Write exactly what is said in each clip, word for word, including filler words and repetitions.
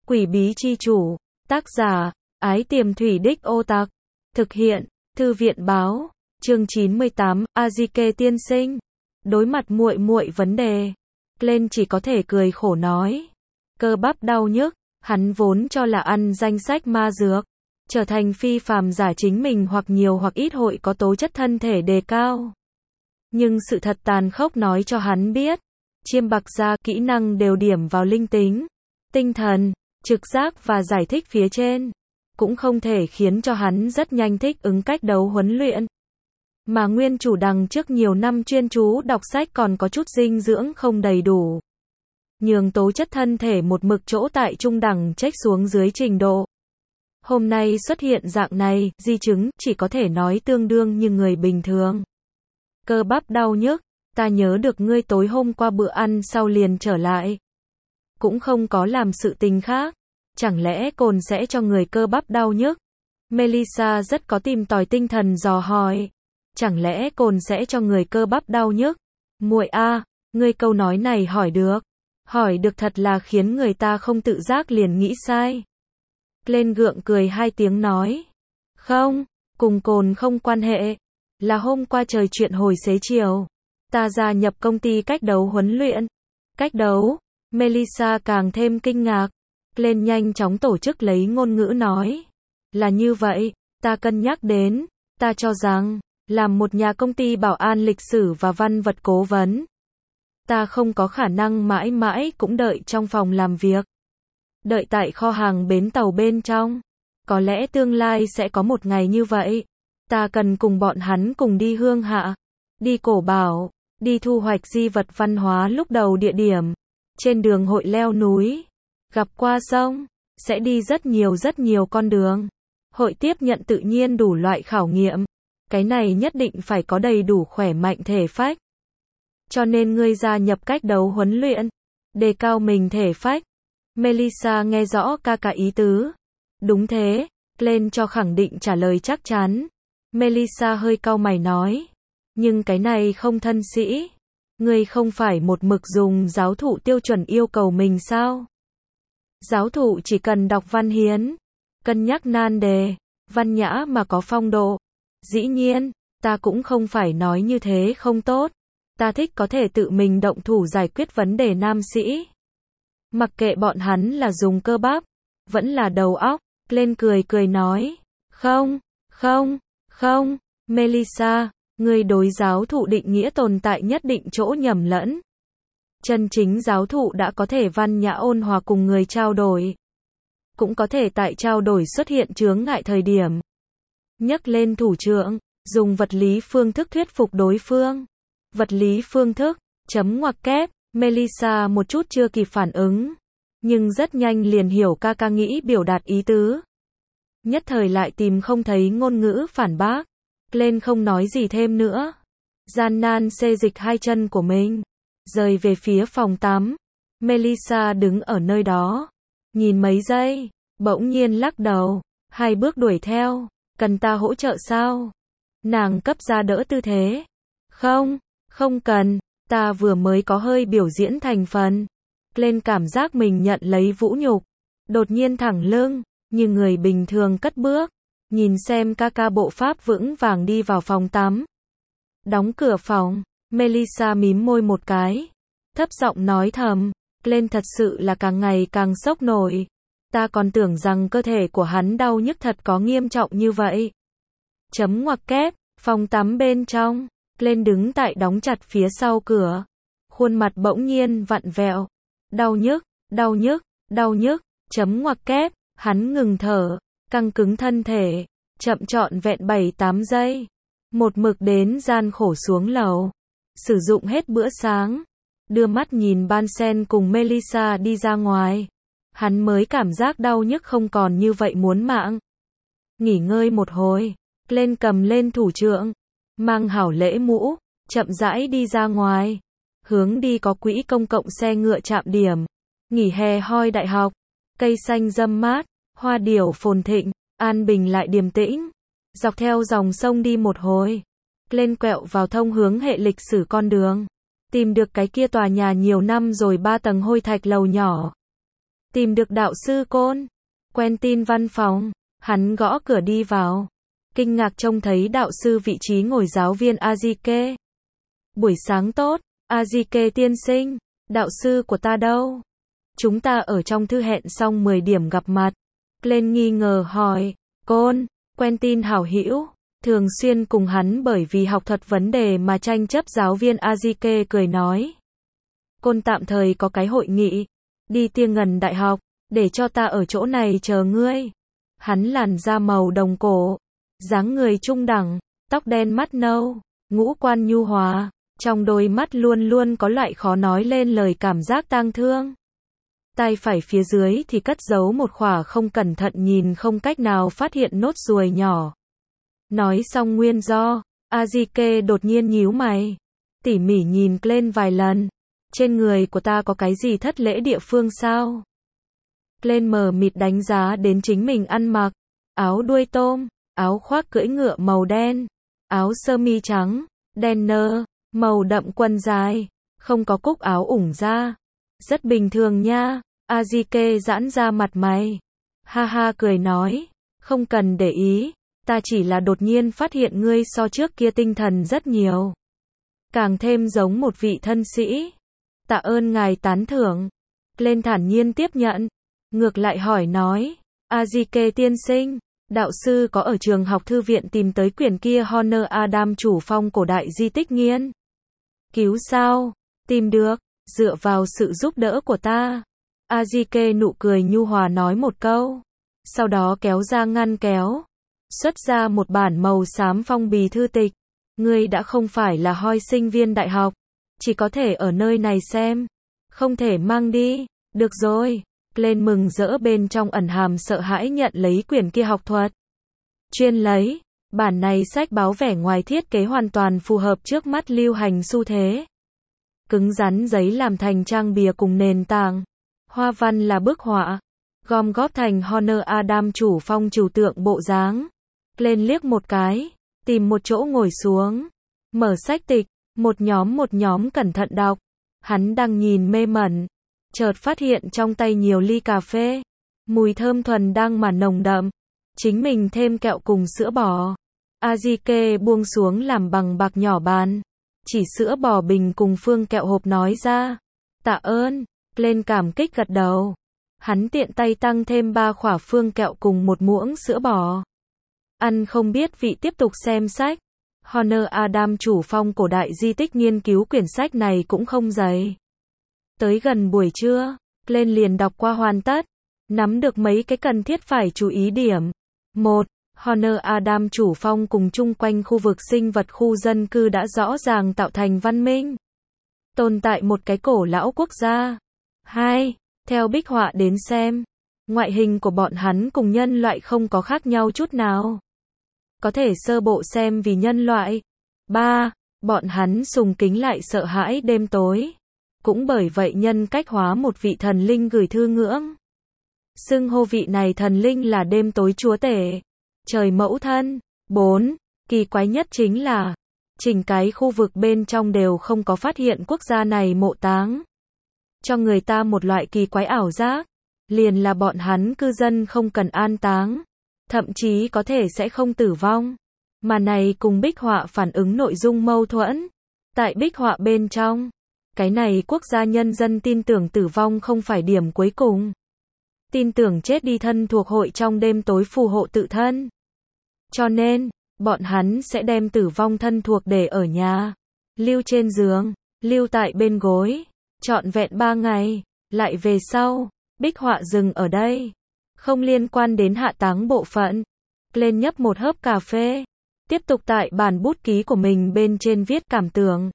Quỷ bí chi chủ, tác giả, Ái Tiềm Thủy Đích Ô Tặc, thực hiện, Thư viện báo, chương chín mươi tám, Azike tiên sinh. Đối mặt muội muội vấn đề, Glenn chỉ có thể cười khổ nói. Cơ bắp đau nhức, hắn vốn cho là ăn danh sách ma dược, trở thành phi phàm giả chính mình hoặc nhiều hoặc ít hội có tố chất thân thể đề cao. Nhưng sự thật tàn khốc nói cho hắn biết, chiêm bạc gia kỹ năng đều điểm vào linh tính, tinh thần, trực giác và giải thích phía trên, cũng không thể khiến cho hắn rất nhanh thích ứng cách đấu huấn luyện. Mà nguyên chủ đằng trước nhiều năm chuyên chú đọc sách còn có chút dinh dưỡng không đầy đủ, nhường tố chất thân thể một mực chỗ tại trung đẳng trách xuống dưới trình độ. Hôm nay xuất hiện dạng này, di chứng chỉ có thể nói tương đương như người bình thường. Cơ bắp đau nhức, ta nhớ được ngươi tối hôm qua bữa ăn sau liền trở lại. Cũng không có làm sự tình khác. Chẳng lẽ cồn sẽ cho người cơ bắp đau nhức? Melissa rất có tìm tòi tinh thần dò hỏi. Chẳng lẽ cồn sẽ cho người cơ bắp đau nhức? Muội a, ngươi câu nói này hỏi được. Hỏi được thật là khiến người ta không tự giác liền nghĩ sai. Lên gượng cười hai tiếng nói. Không, cùng cồn không quan hệ. Là hôm qua trời chuyện hồi xế chiều. Ta gia nhập công ty cách đấu huấn luyện. Cách đấu? Melissa càng thêm kinh ngạc. Lên nhanh chóng tổ chức lấy ngôn ngữ nói. Là như vậy, ta cân nhắc đến, ta cho rằng, làm một nhà công ty bảo an lịch sử và văn vật cố vấn, ta không có khả năng mãi mãi cũng đợi trong phòng làm việc. Đợi tại kho hàng bến tàu bên trong. Có lẽ tương lai sẽ có một ngày như vậy. Ta cần cùng bọn hắn cùng đi hương hạ, đi cổ bảo, đi thu hoạch di vật văn hóa lúc đầu địa điểm, trên đường hội leo núi, gặp qua sông, sẽ đi rất nhiều rất nhiều con đường, hội tiếp nhận tự nhiên đủ loại khảo nghiệm. Cái này nhất định phải có đầy đủ khỏe mạnh thể phách. Cho nên ngươi gia nhập cách đấu huấn luyện, đề cao mình thể phách. Melissa nghe rõ ca ca ý tứ. Đúng thế, lên cho khẳng định trả lời chắc chắn. Melissa hơi cau mày nói. Nhưng cái này không thân sĩ. Ngươi không phải một mực dùng giáo thụ tiêu chuẩn yêu cầu mình sao? Giáo thụ chỉ cần đọc văn hiến, cân nhắc nan đề, văn nhã mà có phong độ. Dĩ nhiên, ta cũng không phải nói như thế không tốt. Ta thích có thể tự mình động thủ giải quyết vấn đề nam sĩ. Mặc kệ bọn hắn là dùng cơ bắp, vẫn là đầu óc. Lên cười cười nói. Không, không, không, Melissa, ngươi đối giáo thụ định nghĩa tồn tại nhất định chỗ nhầm lẫn. Chân chính giáo thụ đã có thể văn nhã ôn hòa cùng người trao đổi. Cũng có thể tại trao đổi xuất hiện chướng ngại thời điểm. Nhấc lên thủ trượng, dùng vật lý phương thức thuyết phục đối phương. Vật lý phương thức, chấm ngoặc kép, Melissa một chút chưa kịp phản ứng. Nhưng rất nhanh liền hiểu ca ca nghĩ biểu đạt ý tứ. Nhất thời lại tìm không thấy ngôn ngữ phản bác. Lên không nói gì thêm nữa. Gian nan xê dịch hai chân của mình. Rời về phía phòng tắm. Melissa đứng ở nơi đó. Nhìn mấy giây. Bỗng nhiên lắc đầu. Hai bước đuổi theo. Cần ta hỗ trợ sao? Nàng cấp ra đỡ tư thế. Không, không cần. Ta vừa mới có hơi biểu diễn thành phần. Lên cảm giác mình nhận lấy vũ nhục. Đột nhiên thẳng lưng. Như người bình thường cất bước. Nhìn xem ca ca bộ pháp vững vàng đi vào phòng tắm. Đóng cửa phòng. Melissa mím môi một cái. Thấp giọng nói thầm. Lên thật sự là càng ngày càng sốc nổi. Ta còn tưởng rằng cơ thể của hắn đau nhức thật có nghiêm trọng như vậy. Chấm ngoặc kép. Phòng tắm bên trong. Lên đứng tại đóng chặt phía sau cửa. Khuôn mặt bỗng nhiên vặn vẹo. Đau nhức, đau nhức, đau nhức. Chấm ngoặc kép. Hắn ngừng thở. Căng cứng thân thể. Chậm trọn vẹn bảy tám giây. Một mực đến gian khổ xuống lầu. Sử dụng hết bữa sáng. Đưa mắt nhìn Bansen cùng Melissa đi ra ngoài. Hắn mới cảm giác đau nhức không còn như vậy muốn mạng. Nghỉ ngơi một hồi. Lên cầm lên thủ trượng. Mang hảo lễ mũ. Chậm rãi đi ra ngoài. Hướng đi có quỹ công cộng xe ngựa trạm điểm. Nghỉ hè hoi đại học. Cây xanh râm mát. Hoa điểu phồn thịnh. An bình lại điềm tĩnh. Dọc theo dòng sông đi một hồi. Lên quẹo vào thông hướng hệ lịch sử con đường. Tìm được cái kia tòa nhà nhiều năm rồi ba tầng hôi thạch lầu nhỏ. Tìm được đạo sư Côn. Quentin văn phòng. Hắn gõ cửa đi vào. Kinh ngạc trông thấy đạo sư vị trí ngồi giáo viên Azike. Buổi sáng tốt, Azike tiên sinh. Đạo sư của ta đâu? Chúng ta ở trong thư hẹn xong mười điểm gặp mặt. Glenn nghi ngờ hỏi. Côn, Quentin hảo hữu, thường xuyên cùng hắn bởi vì học thuật vấn đề mà tranh chấp giáo viên Azike cười nói. Côn tạm thời có cái hội nghị. Đi Tia Ngần Đại học, để cho ta ở chỗ này chờ ngươi. Hắn làn da màu đồng cổ, dáng người trung đẳng, tóc đen mắt nâu, ngũ quan nhu hòa, trong đôi mắt luôn luôn có loại khó nói lên lời cảm giác tang thương. Tay phải phía dưới thì cất giấu một khỏa không cẩn thận nhìn không cách nào phát hiện nốt ruồi nhỏ. Nói xong nguyên do, Azike đột nhiên nhíu mày, tỉ mỉ nhìn Glenn vài lần. Trên người của ta có cái gì thất lễ địa phương sao? Glenn mờ mịt đánh giá đến chính mình ăn mặc, áo đuôi tôm, áo khoác cưỡi ngựa màu đen, áo sơ mi trắng, đen nơ, màu đậm quần dài, không có cúc áo ủng ra. Rất bình thường nha. Azike giãn ra mặt mày. Ha ha cười nói, không cần để ý, ta chỉ là đột nhiên phát hiện ngươi so trước kia tinh thần rất nhiều. Càng thêm giống một vị thân sĩ. Tạ ơn ngài tán thưởng. Glenn thản nhiên tiếp nhận. Ngược lại hỏi nói, Azike tiên sinh, đạo sư có ở trường học thư viện tìm tới quyển kia Honor Adam chủ phong cổ đại di tích nghiên cứu sao? Tìm được, dựa vào sự giúp đỡ của ta. Azike nụ cười nhu hòa nói một câu. Sau đó kéo ra ngăn kéo. Xuất ra một bản màu xám phong bì thư tịch. Ngươi đã không phải là hoi sinh viên đại học. Chỉ có thể ở nơi này xem. Không thể mang đi. Được rồi. Glenn mừng rỡ bên trong ẩn hàm sợ hãi nhận lấy quyển kia học thuật. Chuyên lấy. Bản này sách báo vẻ ngoài thiết kế hoàn toàn phù hợp trước mắt lưu hành xu thế. Cứng rắn giấy làm thành trang bìa cùng nền tảng. Hoa văn là bức họa. Gom góp thành Honor Adam chủ phong trừu tượng bộ dáng. Glenn liếc một cái. Tìm một chỗ ngồi xuống. Mở sách tịch. Một nhóm một nhóm cẩn thận đọc. Hắn đang nhìn mê mẩn. Chợt phát hiện trong tay nhiều ly cà phê. Mùi thơm thuần đang mà nồng đậm. Chính mình thêm kẹo cùng sữa bò. Azike buông xuống làm bằng bạc nhỏ bàn. Chỉ sữa bò bình cùng phương kẹo hộp nói ra. Tạ ơn. Glenn cảm kích gật đầu. Hắn tiện tay tăng thêm ba khỏa phương kẹo cùng một muỗng sữa bò. Ăn không biết vị tiếp tục xem sách. Honor Adam chủ phong cổ đại di tích nghiên cứu quyển sách này cũng không dày. Tới gần buổi trưa, Glenn liền đọc qua hoàn tất. Nắm được mấy cái cần thiết phải chú ý điểm. một. Honor Adam chủ phong cùng chung quanh khu vực sinh vật khu dân cư đã rõ ràng tạo thành văn minh. Tồn tại một cái cổ lão quốc gia. hai. Theo bích họa đến xem, ngoại hình của bọn hắn cùng nhân loại không có khác nhau chút nào. Có thể sơ bộ xem vì nhân loại. ba. Bọn hắn sùng kính lại sợ hãi đêm tối. Cũng bởi vậy nhân cách hóa một vị thần linh gửi thư ngưỡng. Xưng hô vị này thần linh là đêm tối chúa tể. Trời mẫu thân. bốn. Kỳ quái nhất chính là, chỉnh cái khu vực bên trong đều không có phát hiện quốc gia này mộ táng. Cho người ta một loại kỳ quái ảo giác. Liền là bọn hắn cư dân không cần an táng. Thậm chí có thể sẽ không tử vong. Mà này cùng bích họa phản ứng nội dung mâu thuẫn. Tại bích họa bên trong, cái này quốc gia nhân dân tin tưởng tử vong không phải điểm cuối cùng. Tin tưởng chết đi thân thuộc hội trong đêm tối phù hộ tự thân. Cho nên, bọn hắn sẽ đem tử vong thân thuộc để ở nhà. Lưu trên giường, lưu tại bên gối. Trọn vẹn ba ngày, lại về sau, bích họa dừng ở đây. Không liên quan đến hạ táng bộ phận. Glenn nhấp một hớp cà phê. Tiếp tục tại bản bút ký của mình bên trên viết cảm tưởng.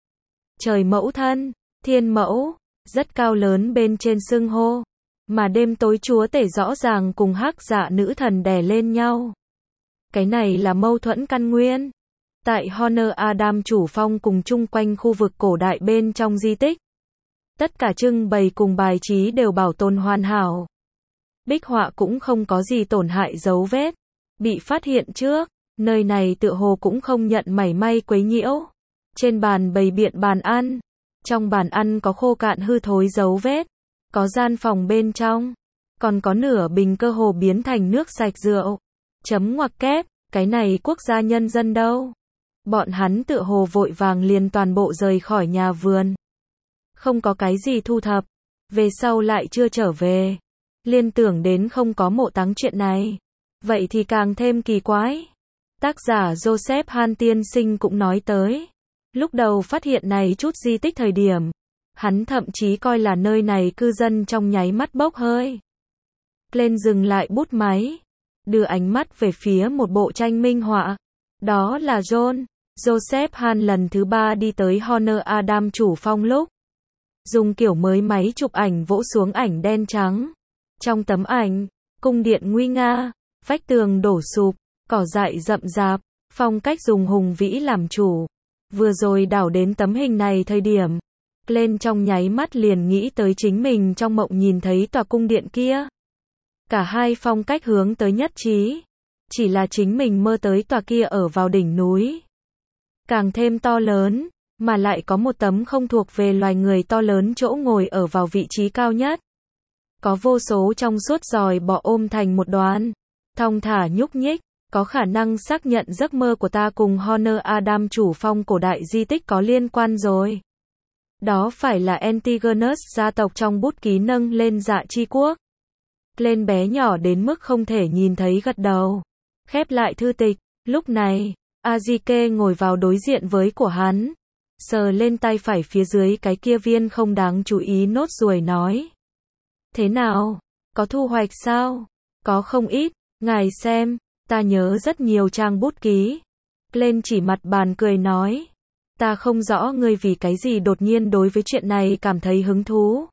Trời mẫu thân, thiên mẫu, rất cao lớn bên trên xưng hô. Mà đêm tối chúa tể rõ ràng cùng hắc dạ nữ thần đè lên nhau. Cái này là mâu thuẫn căn nguyên. Tại Honor Adam chủ phong cùng chung quanh khu vực cổ đại bên trong di tích. Tất cả trưng bày cùng bài trí đều bảo tồn hoàn hảo. Bích họa cũng không có gì tổn hại dấu vết. Bị phát hiện trước, nơi này tựa hồ cũng không nhận mảy may quấy nhiễu. Trên bàn bày biện bàn ăn. Trong bàn ăn có khô cạn hư thối dấu vết. có gian phòng bên trong, còn có nửa bình cơ hồ biến thành nước sạch rượu. Chấm ngoặc kép, cái này quốc gia nhân dân đâu? Bọn hắn tựa hồ vội vàng liền toàn bộ rời khỏi nhà vườn. Không có cái gì thu thập, về sau lại chưa trở về. Liên tưởng đến không có mộ táng chuyện này. Vậy thì càng thêm kỳ quái. Tác giả Joseph Han tiên sinh cũng nói tới. Lúc đầu phát hiện này chút di tích thời điểm, hắn thậm chí coi là nơi này cư dân trong nháy mắt bốc hơi. Lên dừng lại bút máy, đưa ánh mắt về phía một bộ tranh minh họa. Đó là John, Joseph Han lần thứ ba đi tới Honor Adam chủ phong lúc. Dùng kiểu mới máy chụp ảnh vỗ xuống ảnh đen trắng. Trong tấm ảnh, cung điện nguy nga, vách tường đổ sụp, cỏ dại rậm rạp, phong cách dùng hùng vĩ làm chủ. Vừa rồi đảo đến tấm hình này thời điểm, lên trong nháy mắt liền nghĩ tới chính mình trong mộng nhìn thấy tòa cung điện kia. Cả hai phong cách hướng tới nhất trí. Chỉ là chính mình mơ tới tòa kia ở vào đỉnh núi. Càng thêm to lớn, mà lại có một tấm không thuộc về loài người to lớn chỗ ngồi ở vào vị trí cao nhất. Có vô số trong suốt giòi bọ ôm thành một đoàn, thong thả nhúc nhích, có khả năng xác nhận giấc mơ của ta cùng Honor Adam chủ phong cổ đại di tích có liên quan rồi. Đó phải là Antigonus gia tộc trong bút ký nâng lên dạ chi quốc. Lên bé nhỏ đến mức không thể nhìn thấy gật đầu. Khép lại thư tịch, lúc này, Azike ngồi vào đối diện với của hắn. Sờ lên tay phải phía dưới cái kia viên không đáng chú ý nốt ruồi nói. Thế nào? Có thu hoạch sao? Có không ít, ngài xem, ta nhớ rất nhiều trang bút ký. Lên chỉ mặt bàn cười nói. Ta không rõ ngươi vì cái gì đột nhiên đối với chuyện này cảm thấy hứng thú.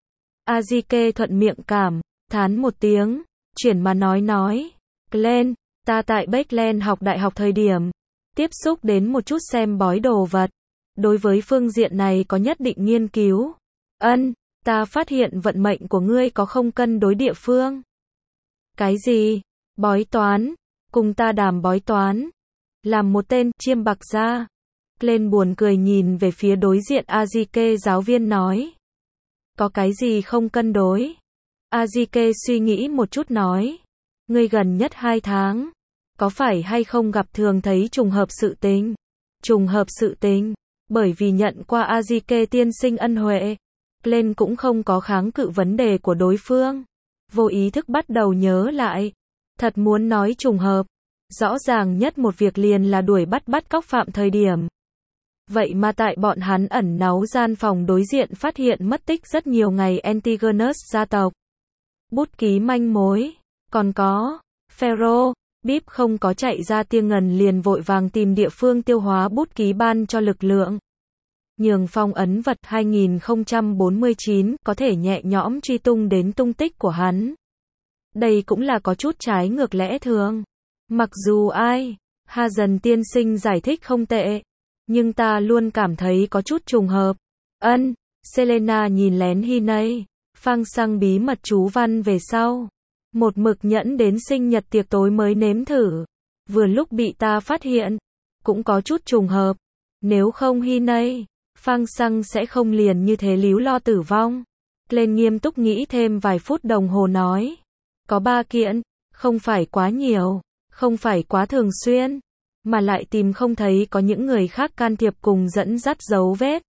Azike thuận miệng cảm, thán một tiếng, chuyển mà nói nói. Glenn, ta tại Beckland học đại học thời điểm, tiếp xúc đến một chút xem bói đồ vật. Đối với phương diện này có nhất định nghiên cứu. Ân, ta phát hiện vận mệnh của ngươi có không cân đối địa phương. Cái gì? Bói toán, cùng ta đàm bói toán. Làm một tên chiêm bạc gia. Lên buồn cười nhìn về phía đối diện Azike giáo viên nói. Có cái gì không cân đối? Azike suy nghĩ một chút nói. Ngươi gần nhất hai tháng, có phải hay không gặp thường thấy trùng hợp sự tình? Trùng hợp sự tình, bởi vì nhận qua Azike tiên sinh ân huệ. Lên cũng không có kháng cự vấn đề của đối phương. Vô ý thức bắt đầu nhớ lại. Thật muốn nói trùng hợp. Rõ ràng nhất một việc liền là đuổi bắt bắt cóc phạm thời điểm. Vậy mà tại bọn hắn ẩn náu gian phòng đối diện phát hiện mất tích rất nhiều ngày Antigonus gia tộc. Bút ký manh mối. Còn có, Pharaoh, Bíp không có chạy ra Tia Ngần liền vội vàng tìm địa phương tiêu hóa bút ký ban cho lực lượng. Nhường phong ấn vật hai nghìn không trăm bốn mươi chín có thể nhẹ nhõm truy tung đến tung tích của hắn. Đây cũng là có chút trái ngược lẽ thường. Mặc dù ai, Ha Dần tiên sinh giải thích không tệ, nhưng ta luôn cảm thấy có chút trùng hợp. Ân, Selena nhìn lén Hinay, phang sang bí mật chú văn về sau. Một mực nhẫn đến sinh nhật tiệc tối mới nếm thử. Vừa lúc bị ta phát hiện, cũng có chút trùng hợp. Nếu không Hinay, phang sang sẽ không liền như thế líu lo tử vong. Lên nghiêm túc nghĩ thêm vài phút đồng hồ nói. Có ba kiện, không phải quá nhiều, không phải quá thường xuyên, mà lại tìm không thấy có những người khác can thiệp cùng dẫn dắt dấu vết.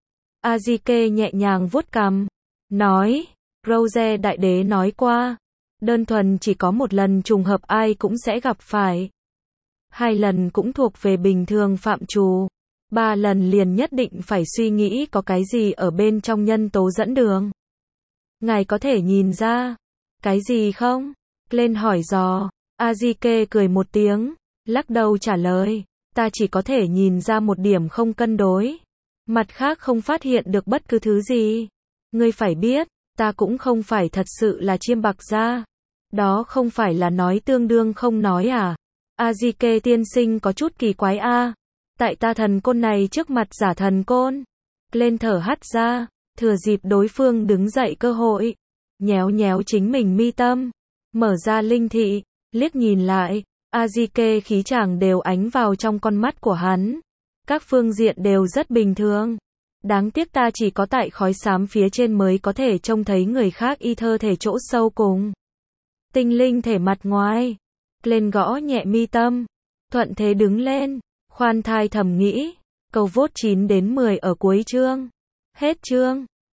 Azike nhẹ nhàng vuốt cằm, nói, Rose đại đế nói qua, đơn thuần chỉ có một lần trùng hợp ai cũng sẽ gặp phải. Hai lần cũng thuộc về bình thường phạm trù. Ba lần liền nhất định phải suy nghĩ có cái gì ở bên trong nhân tố dẫn đường. Ngài có thể nhìn ra cái gì không? Lên hỏi dò. Azike cười một tiếng, lắc đầu trả lời, ta chỉ có thể nhìn ra một điểm không cân đối. Mặt khác không phát hiện được bất cứ thứ gì. Ngươi phải biết, ta cũng không phải thật sự là chiêm bạc gia. Đó không phải là nói tương đương không nói à? Azike tiên sinh có chút kỳ quái a. À. Tại ta thần côn này trước mặt giả thần côn. Lên thở hắt ra, thừa dịp đối phương đứng dậy cơ hội, nhéo nhéo chính mình mi tâm, mở ra linh thị, liếc nhìn lại, Azike khí chàng đều ánh vào trong con mắt của hắn. Các phương diện đều rất bình thường. Đáng tiếc ta chỉ có tại khói xám phía trên mới có thể trông thấy người khác y thơ thể chỗ sâu cùng. Tinh linh thể mặt ngoài. Lên gõ nhẹ mi tâm. Thuận thế đứng lên. Khoan thai thầm nghĩ. Câu vốt chín đến mười ở cuối chương. Hết chương.